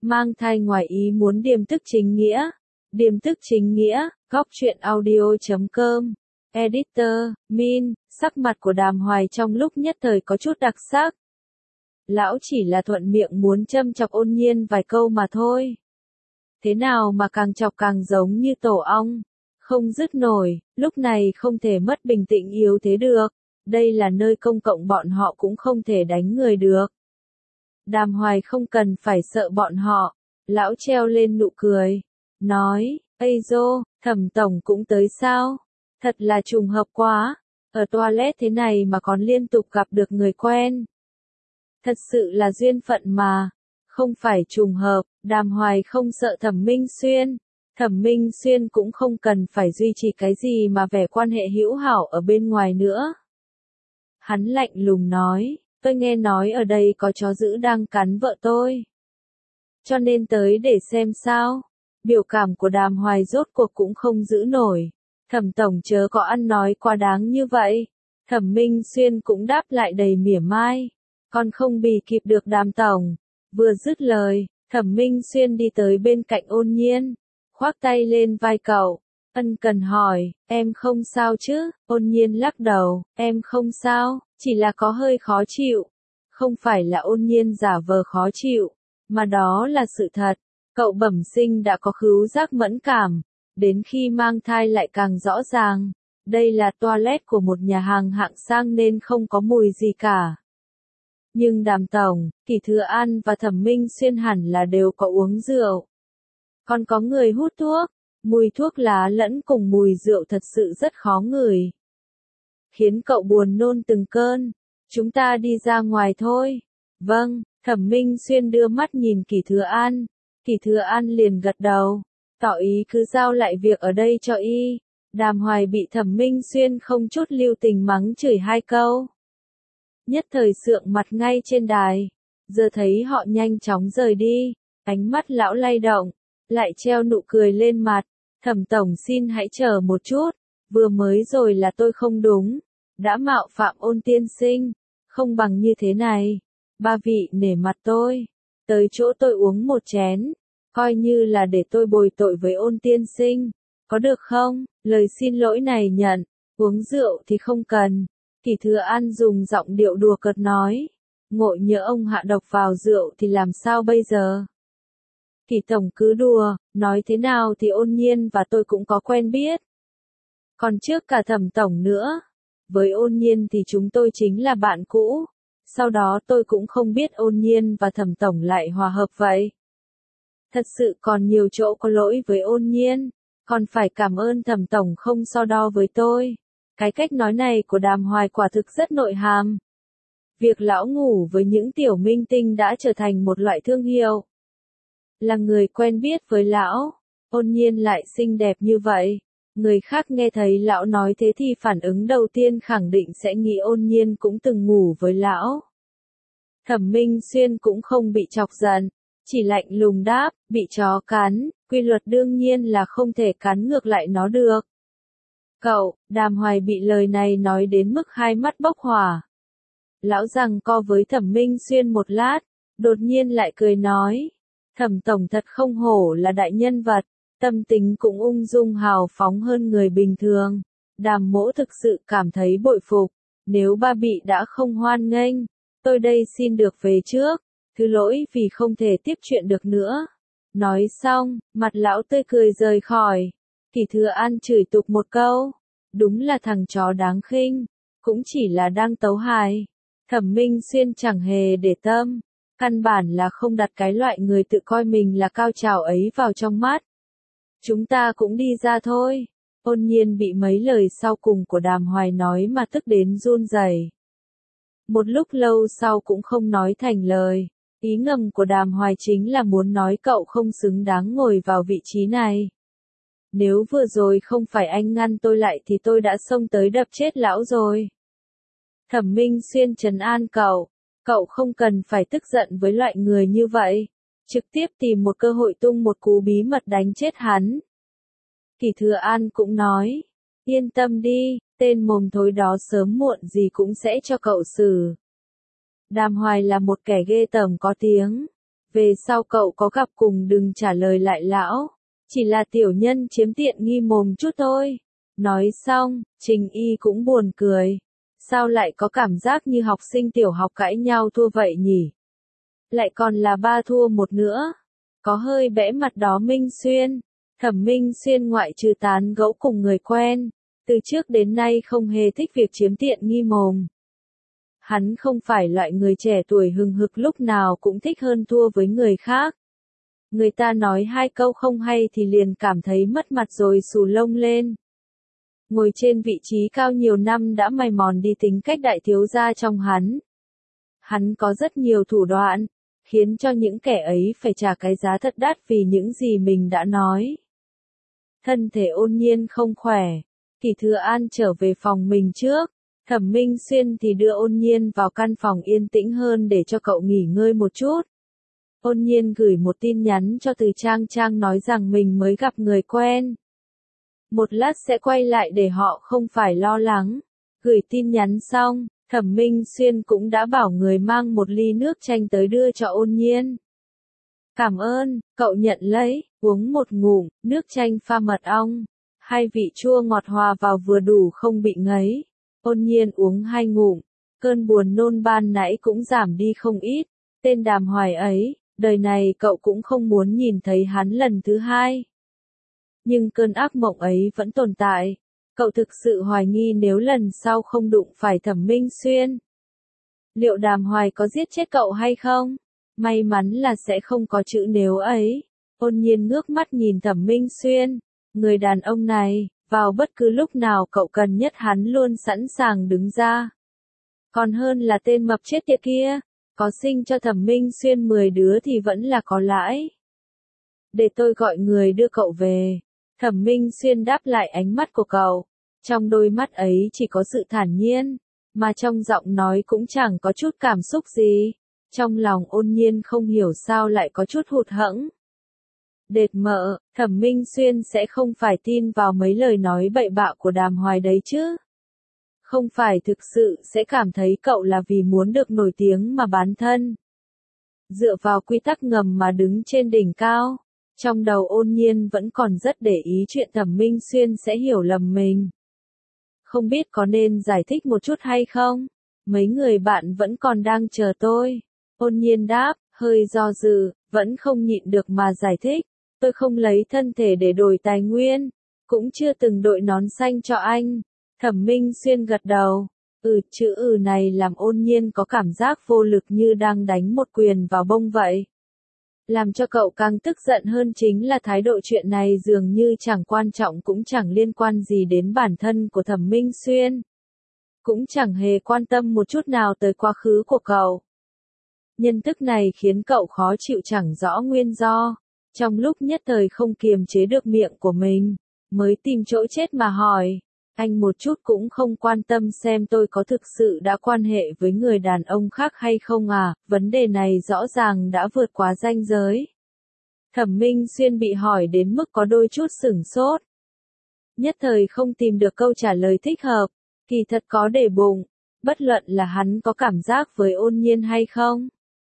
Mang thai ngoài ý muốn điềm tức chính nghĩa. Điềm tức chính nghĩa, góc truyện audio.com. Editor, Min, sắc mặt của Đàm Hoài trong lúc nhất thời có chút đặc sắc. Lão chỉ là thuận miệng muốn châm chọc Ôn Nhiên vài câu mà thôi. Thế nào mà càng chọc càng giống như tổ ong, không dứt nổi, lúc này không thể mất bình tĩnh yếu thế được. Đây là nơi công cộng, bọn họ cũng không thể đánh người được. Đàm Hoài không cần phải sợ bọn họ. Lão treo lên nụ cười, nói, Ây dô, Thẩm tổng cũng tới sao? Thật là trùng hợp quá, ở toilet thế này mà còn liên tục gặp được người quen. Thật sự là duyên phận mà, không phải trùng hợp. Đàm Hoài không sợ Thẩm Minh Xuyên. Thẩm Minh Xuyên cũng không cần phải duy trì cái gì mà vẻ quan hệ hữu hảo ở bên ngoài nữa. Hắn lạnh lùng nói, tôi nghe nói ở đây có chó dữ đang cắn vợ tôi. Cho nên tới để xem sao. Biểu cảm của Đàm Hoài rốt cuộc cũng không giữ nổi. Thẩm tổng chớ có ăn nói quá đáng như vậy. Thẩm Minh Xuyên cũng đáp lại đầy mỉa mai. Còn không bì kịp được Đàm tổng. Vừa dứt lời, Thẩm Minh Xuyên đi tới bên cạnh Ôn Nhiên, khoác tay lên vai cậu, ân cần hỏi, em không sao chứ? Ôn Nhiên lắc đầu, em không sao, chỉ là có hơi khó chịu. Không phải là Ôn Nhiên giả vờ khó chịu, mà đó là sự thật. Cậu bẩm sinh đã có khứu giác mẫn cảm, đến khi mang thai lại càng rõ ràng. Đây là toilet của một nhà hàng hạng sang nên không có mùi gì cả. Nhưng Đàm tổng, Kỷ Thừa An và Thẩm Minh Xuyên hẳn là đều có uống rượu. Còn có người hút thuốc, mùi thuốc lá lẫn cùng mùi rượu thật sự rất khó ngửi. Khiến cậu buồn nôn từng cơn. Chúng ta đi ra ngoài thôi. Vâng, Thẩm Minh Xuyên đưa mắt nhìn Kỷ Thừa An. Kỷ Thừa An liền gật đầu, tỏ ý cứ giao lại việc ở đây cho y. Đàm Hoài bị Thẩm Minh Xuyên không chút lưu tình mắng chửi 2 câu. Nhất thời sượng mặt ngay trên đài. Giờ thấy họ nhanh chóng rời đi, ánh mắt lão lay động, lại treo nụ cười lên mặt. Thẩm tổng xin hãy chờ một chút, vừa mới rồi là tôi không đúng, đã mạo phạm Ôn tiên sinh, không bằng như thế này. Ba vị nể mặt tôi, tới chỗ tôi uống một chén, coi như là để tôi bồi tội với Ôn tiên sinh, có được không? Lời xin lỗi này nhận, uống rượu thì không cần. Kỷ Thừa An dùng giọng điệu đùa cợt nói, ngộ nhỡ ông hạ độc vào rượu thì làm sao bây giờ? Kỷ tổng cứ đùa, nói thế nào thì Ôn Nhiên và tôi cũng có quen biết. Còn trước cả Thẩm tổng nữa, với Ôn Nhiên thì chúng tôi chính là bạn cũ. Sau đó tôi cũng không biết Ôn Nhiên và Thẩm tổng lại hòa hợp vậy. Thật sự còn nhiều chỗ có lỗi với Ôn Nhiên, còn phải cảm ơn Thẩm tổng không so đo với tôi. Cái cách nói này của Đàm Hoài quả thực rất nội hàm. Việc lão ngủ với những tiểu minh tinh đã trở thành một loại thương hiệu. Là người quen biết với lão, Ôn Nhiên lại xinh đẹp như vậy. Người khác nghe thấy lão nói thế thì phản ứng đầu tiên khẳng định sẽ nghĩ Ôn Nhiên cũng từng ngủ với lão. Thẩm Minh Xuyên cũng không bị chọc giận, chỉ lạnh lùng đáp, bị chó cắn, quy luật đương nhiên là không thể cắn ngược lại nó được. Cậu, Đàm Hoài bị lời này nói đến mức 2 mắt bốc hỏa. Lão giằng co với Thẩm Minh Xuyên một lát, đột nhiên lại cười nói, Thẩm tổng thật không hổ là đại nhân vật, tâm tính cũng ung dung hào phóng hơn người bình thường. Đàm mỗ thực sự cảm thấy bội phục, nếu ba bị đã không hoan nghênh, tôi đây xin được về trước, thứ lỗi vì không thể tiếp chuyện được nữa. Nói xong, mặt lão tươi cười rời khỏi. Kỷ Thừa An chửi tục một câu, đúng là thằng chó đáng khinh, cũng chỉ là đang tấu hài. Thẩm Minh Xuyên chẳng hề để tâm, căn bản là không đặt cái loại người tự coi mình là cao trào ấy vào trong mắt. Chúng ta cũng đi ra thôi. Ôn Nhiên bị mấy lời sau cùng của Đàm Hoài nói mà tức đến run rẩy. Một lúc lâu sau cũng không nói thành lời. Ý ngầm của Đàm Hoài chính là muốn nói cậu không xứng đáng ngồi vào vị trí này. Nếu vừa rồi không phải anh ngăn tôi lại thì tôi đã xông tới đập chết lão rồi. Thẩm Minh Xuyên trấn an cậu không cần phải tức giận với loại người như vậy, trực tiếp tìm một cơ hội tung một cú bí mật đánh chết hắn. Kỷ Thừa An cũng nói, yên tâm đi, tên mồm thối đó sớm muộn gì cũng sẽ cho cậu xử. Đàm Hoài là một kẻ ghê tởm có tiếng, Về sau cậu có gặp cùng đừng trả lời lại lão. Chỉ là tiểu nhân chiếm tiện nghi mồm chút thôi. Nói xong, Trình Y cũng buồn cười. Sao lại có cảm giác như học sinh tiểu học cãi nhau thua vậy nhỉ? Lại còn là 3-1 nữa. Có hơi bẽ mặt đó Minh Xuyên. Thẩm Minh Xuyên ngoại trừ tán gẫu cùng người quen. Từ trước đến nay không hề thích việc chiếm tiện nghi mồm. Hắn không phải loại người trẻ tuổi hừng hực lúc nào cũng thích hơn thua với người khác. Người ta nói 2 câu không hay thì liền cảm thấy mất mặt rồi xù lông lên. Ngồi trên vị trí cao nhiều năm đã mài mòn đi tính cách đại thiếu gia trong hắn. Hắn có rất nhiều thủ đoạn, khiến cho những kẻ ấy phải trả cái giá thật đắt vì những gì mình đã nói. Thân thể Ôn Nhiên không khỏe, Kỷ Thừa An trở về phòng mình trước, Thẩm Minh Xuyên thì đưa Ôn Nhiên vào căn phòng yên tĩnh hơn để cho cậu nghỉ ngơi một chút. Ôn Nhiên gửi một tin nhắn cho Từ Trang Trang nói rằng mình mới gặp người quen. Một lát sẽ quay lại để họ không phải lo lắng. Gửi tin nhắn xong, Thẩm Minh Xuyên cũng đã bảo người mang một ly nước chanh tới đưa cho Ôn Nhiên. Cảm ơn, cậu nhận lấy, uống một ngụm, nước chanh pha mật ong. 2 vị chua ngọt hòa vào vừa đủ không bị ngấy. Ôn Nhiên uống 2 ngụm, cơn buồn nôn ban nãy cũng giảm đi không ít. Tên Đàm Hoài ấy, đời này cậu cũng không muốn nhìn thấy hắn lần thứ 2. Nhưng cơn ác mộng ấy vẫn tồn tại. Cậu thực sự hoài nghi nếu lần sau không đụng phải Thẩm Minh Xuyên. Liệu Đàm Hoài có giết chết cậu hay không? May mắn là sẽ không có chữ nếu ấy. Ôn Nhiên ngước mắt nhìn Thẩm Minh Xuyên. Người đàn ông này, vào bất cứ lúc nào cậu cần nhất hắn luôn sẵn sàng đứng ra. Còn hơn là tên mập chết tiệt kia. Có sinh cho Thẩm Minh Xuyên 10 đứa thì vẫn là có lãi. Để tôi gọi người đưa cậu về. Thẩm Minh Xuyên đáp lại ánh mắt của cậu. Trong đôi mắt ấy chỉ có sự thản nhiên, mà trong giọng nói cũng chẳng có chút cảm xúc gì. Trong lòng Ôn Nhiên không hiểu sao lại có chút hụt hẫng. Đệt mợ, Thẩm Minh Xuyên sẽ không phải tin vào mấy lời nói bậy bạ của Đàm Hoài đấy chứ. Không phải thực sự sẽ cảm thấy cậu là vì muốn được nổi tiếng mà bán thân. Dựa vào quy tắc ngầm mà đứng trên đỉnh cao. Trong đầu Ôn Nhiên vẫn còn rất để ý chuyện Thẩm Minh Xuyên sẽ hiểu lầm mình. Không biết có nên giải thích một chút hay không? Mấy người bạn vẫn còn đang chờ tôi. Ôn Nhiên đáp, hơi do dự, vẫn không nhịn được mà giải thích. Tôi không lấy thân thể để đổi tài nguyên, cũng chưa từng đội nón xanh cho anh. Thẩm Minh Xuyên gật đầu. Chữ này làm Ôn Nhiên có cảm giác vô lực như đang đánh một quyền vào bông vậy. Làm cho cậu càng tức giận hơn chính là thái độ chuyện này dường như chẳng quan trọng cũng chẳng liên quan gì đến bản thân của Thẩm Minh Xuyên. Cũng chẳng hề quan tâm một chút nào tới quá khứ của cậu. Nhận thức này khiến cậu khó chịu chẳng rõ nguyên do. Trong lúc nhất thời không kiềm chế được miệng của mình, mới tìm chỗ chết mà hỏi. Anh một chút cũng không quan tâm xem tôi có thực sự đã quan hệ với người đàn ông khác hay không à, vấn đề này rõ ràng đã vượt quá ranh giới. Thẩm Minh Xuyên bị hỏi đến mức có đôi chút sửng sốt. Nhất thời không tìm được câu trả lời thích hợp, kỳ thật có để bụng, bất luận là hắn có cảm giác với Ôn Nhiên hay không.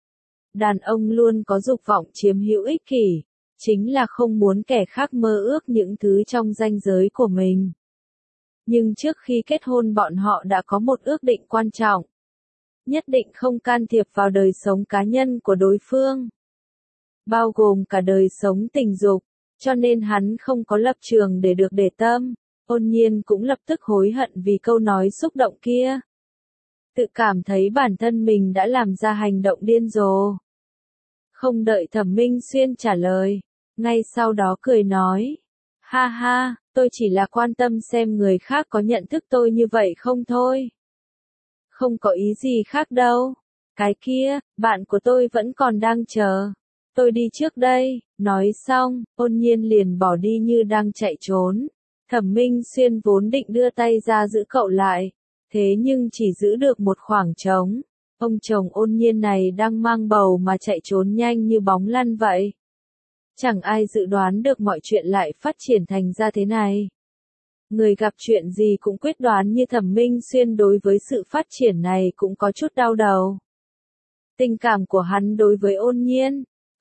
Đàn ông luôn có dục vọng chiếm hữu ích kỷ, chính là không muốn kẻ khác mơ ước những thứ trong ranh giới của mình. Nhưng trước khi kết hôn bọn họ đã có một ước định quan trọng. Nhất định không can thiệp vào đời sống cá nhân của đối phương. Bao gồm cả đời sống tình dục, cho nên hắn không có lập trường để được để tâm. Ôn Nhiên cũng lập tức hối hận vì câu nói xúc động kia. Tự cảm thấy bản thân mình đã làm ra hành động điên rồ. Không đợi Thẩm Minh Xuyên trả lời, ngay sau đó cười nói. Ha ha, tôi chỉ là quan tâm xem người khác có nhận thức tôi như vậy không thôi. Không có ý gì khác đâu. Cái kia, bạn của tôi vẫn còn đang chờ. Tôi đi trước đây. Nói xong, Ôn Nhiên liền bỏ đi như đang chạy trốn. Thẩm Minh Xuyên vốn định đưa tay ra giữ cậu lại. Thế nhưng chỉ giữ được một khoảng trống. Ông chồng Ôn Nhiên này đang mang bầu mà chạy trốn nhanh như bóng lăn vậy. Chẳng ai dự đoán được mọi chuyện lại phát triển thành ra thế này. Người gặp chuyện gì cũng quyết đoán như Thẩm Minh Xuyên đối với sự phát triển này cũng có chút đau đầu. Tình cảm của hắn đối với Ôn Nhiên,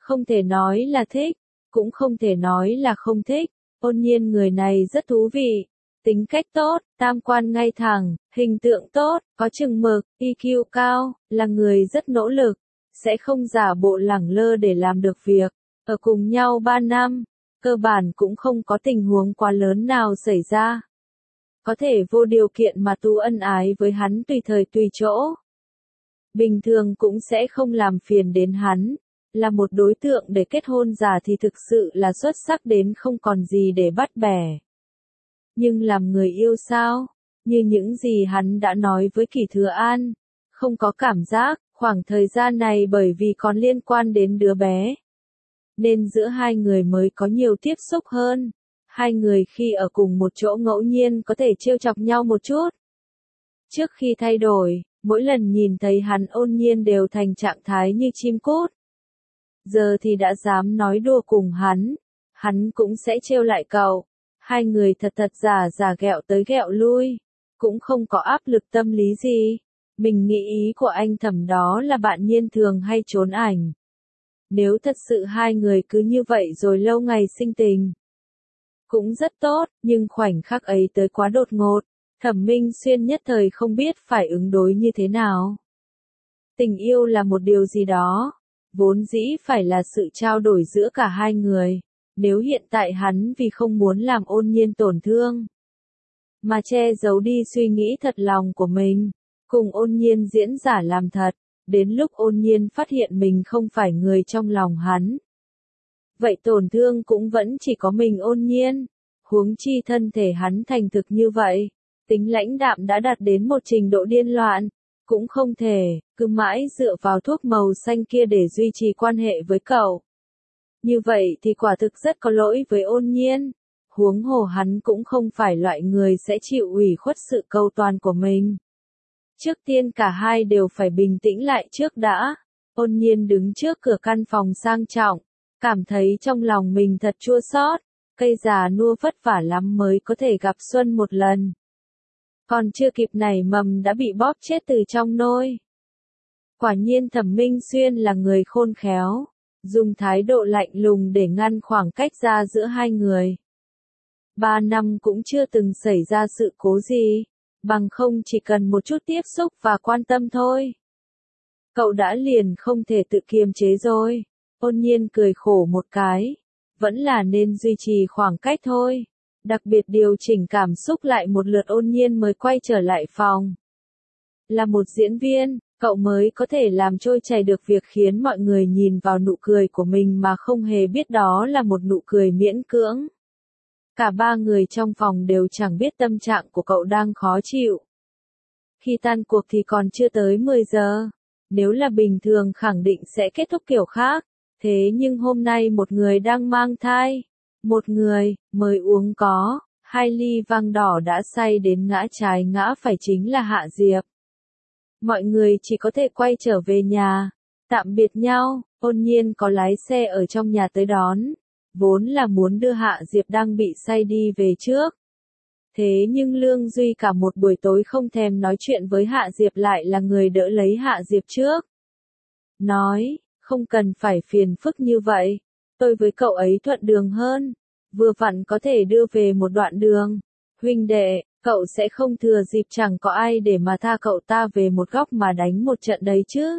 Không thể nói là thích, cũng không thể nói là không thích. Ôn Nhiên người này rất thú vị. Tính cách tốt, tam quan ngay thẳng, hình tượng tốt, có chừng mực, EQ cao, là người rất nỗ lực, sẽ không giả bộ lẳng lơ để làm được việc. Ở cùng nhau 3 năm, cơ bản cũng không có tình huống quá lớn nào xảy ra. Có thể vô điều kiện mà tu ân ái với hắn tùy thời tùy chỗ. Bình thường cũng sẽ không làm phiền đến hắn. Là một đối tượng để kết hôn giả thì thực sự là xuất sắc đến không còn gì để bắt bẻ. Nhưng làm người yêu sao? Như những gì hắn đã nói với Kỷ Thừa An. Không có cảm giác, khoảng thời gian này bởi vì còn liên quan đến đứa bé. Nên giữa hai người mới có nhiều tiếp xúc hơn. Hai người khi ở cùng một chỗ ngẫu nhiên có thể trêu chọc nhau một chút. Trước khi thay đổi, mỗi lần nhìn thấy hắn Ôn Nhiên đều thành trạng thái như chim cút. Giờ thì đã dám nói đùa cùng hắn cũng sẽ trêu lại cậu. Hai người thật giả ghẹo tới ghẹo lui, cũng không có áp lực tâm lý gì. Mình nghĩ ý của anh Thẩm đó là bạn Nhiên thường hay trốn ảnh. Nếu thật sự hai người cứ như vậy rồi lâu ngày sinh tình, cũng rất tốt, nhưng khoảnh khắc ấy tới quá đột ngột, Thẩm Minh Xuyên nhất thời không biết phải ứng đối như thế nào. Tình yêu là một điều gì đó, vốn dĩ phải là sự trao đổi giữa cả hai người. Nếu hiện tại hắn vì không muốn làm Ôn Nhiên tổn thương, mà che giấu đi suy nghĩ thật lòng của mình, cùng Ôn Nhiên diễn giả làm thật, đến lúc Ôn Nhiên phát hiện mình không phải người trong lòng hắn. Vậy tổn thương cũng vẫn chỉ có mình Ôn Nhiên, huống chi thân thể hắn thành thực như vậy, tính lãnh đạm đã đạt đến một trình độ điên loạn, cũng không thể, cứ mãi dựa vào thuốc màu xanh kia để duy trì quan hệ với cậu. Như vậy thì quả thực rất có lỗi với Ôn Nhiên, huống hồ hắn cũng không phải loại người sẽ chịu ủy khuất sự cầu toàn của mình. Trước tiên cả hai đều phải bình tĩnh lại trước đã. Ôn Nhiên đứng trước cửa căn phòng sang trọng, cảm thấy trong lòng mình thật chua xót, cây già nua vất vả lắm mới có thể gặp xuân một lần. Còn chưa kịp nảy mầm đã bị bóp chết từ trong nôi. Quả nhiên Thẩm Minh Xuyên là người khôn khéo, dùng thái độ lạnh lùng để ngăn khoảng cách ra giữa hai người. 3 năm cũng chưa từng xảy ra sự cố gì, bằng không chỉ cần một chút tiếp xúc và quan tâm thôi. Cậu đã liền không thể tự kiềm chế rồi. Ôn Nhiên cười khổ một cái, vẫn là nên duy trì khoảng cách thôi. Đặc biệt điều chỉnh cảm xúc lại một lượt Ôn Nhiên mới quay trở lại phòng. Là một diễn viên, cậu mới có thể làm trôi chảy được việc khiến mọi người nhìn vào nụ cười của mình mà không hề biết đó là một nụ cười miễn cưỡng. Cả ba người trong phòng đều chẳng biết tâm trạng của cậu đang khó chịu. Khi tan cuộc thì còn chưa tới 10 giờ. Nếu là bình thường khẳng định sẽ kết thúc kiểu khác. Thế nhưng hôm nay một người đang mang thai. Một người, mới uống có 2 ly vang đỏ đã say đến ngã trái ngã phải chính là Hạ Diệp. Mọi người chỉ có thể quay trở về nhà, tạm biệt nhau. Ôn Nhiên có lái xe ở trong nhà tới đón, vốn là muốn đưa Hạ Diệp đang bị say đi về trước. Thế nhưng Lương Duy cả một buổi tối không thèm nói chuyện với Hạ Diệp lại là người đỡ lấy Hạ Diệp trước. Nói, không cần phải phiền phức như vậy, tôi với cậu ấy thuận đường hơn, vừa vặn có thể đưa về một đoạn đường. Huynh đệ, cậu sẽ không thừa dịp chẳng có ai để mà tha cậu ta về một góc mà đánh một trận đấy chứ?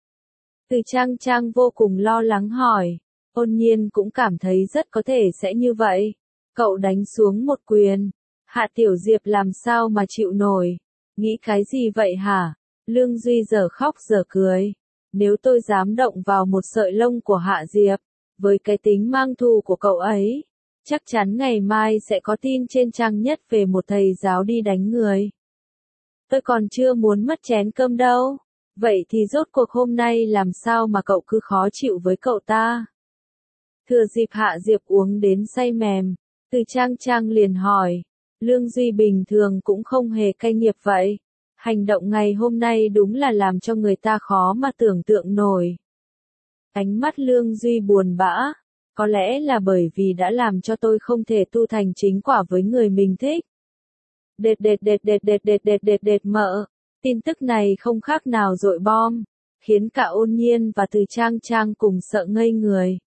Từ Trang vô cùng lo lắng hỏi. Ôn Nhiên cũng cảm thấy rất có thể sẽ như vậy. Cậu đánh xuống một quyền. Hạ Tiểu Diệp làm sao mà chịu nổi? Nghĩ cái gì vậy hả? Lương Duy giờ khóc giờ cười. Nếu tôi dám động vào một sợi lông của Hạ Diệp, với cái tính mang thù của cậu ấy, chắc chắn ngày mai sẽ có tin trên trang nhất về một thầy giáo đi đánh người. Tôi còn chưa muốn mất chén cơm đâu. Vậy thì rốt cuộc hôm nay làm sao mà cậu cứ khó chịu với cậu ta? Thừa dịp Hạ Diệp uống đến say mềm, Từ Trang liền hỏi. Lương Duy bình thường cũng không hề cay nghiệt vậy. Hành động ngày hôm nay đúng là làm cho người ta khó mà tưởng tượng nổi. Ánh mắt Lương Duy buồn bã. Có lẽ là bởi vì đã làm cho tôi không thể tu thành chính quả với người mình thích. Đệt mợ. Tin tức này không khác nào dội bom, khiến cả Ôn Nhiên và Từ Trang cùng sợ ngây người.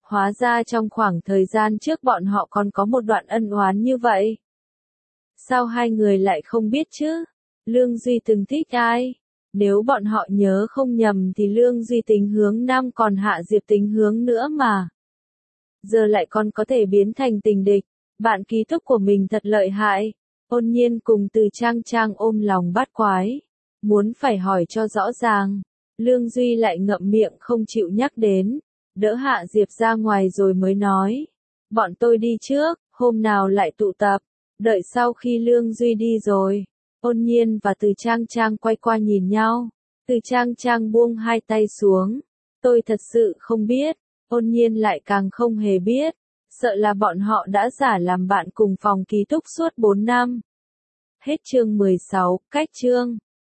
Hóa ra trong khoảng thời gian trước bọn họ còn có một đoạn ân oán như vậy. Sao hai người lại không biết chứ? Lương Duy từng thích ai? Nếu bọn họ nhớ không nhầm thì Lương Duy tính hướng nam còn Hạ Diệp tính hướng nữa mà. Giờ lại còn có thể biến thành tình địch. Bạn ký túc của mình thật lợi hại. Ôn Nhiên cùng Từ Trang Trang ôm lòng bát quái. Muốn phải hỏi cho rõ ràng. Lương Duy lại ngậm miệng không chịu nhắc đến. Đỡ Hạ Diệp ra ngoài rồi mới nói. Bọn tôi đi trước, hôm nào lại tụ tập. Đợi sau khi Lương Duy đi rồi. Ôn Nhiên và Từ Trang Trang quay qua nhìn nhau. Từ Trang Trang buông hai tay xuống. Tôi thật sự không biết. Ôn Nhiên lại càng không hề biết. Sợ là bọn họ đã giả làm bạn cùng phòng ký túc suốt 4 năm. Hết chương 16, cách chương.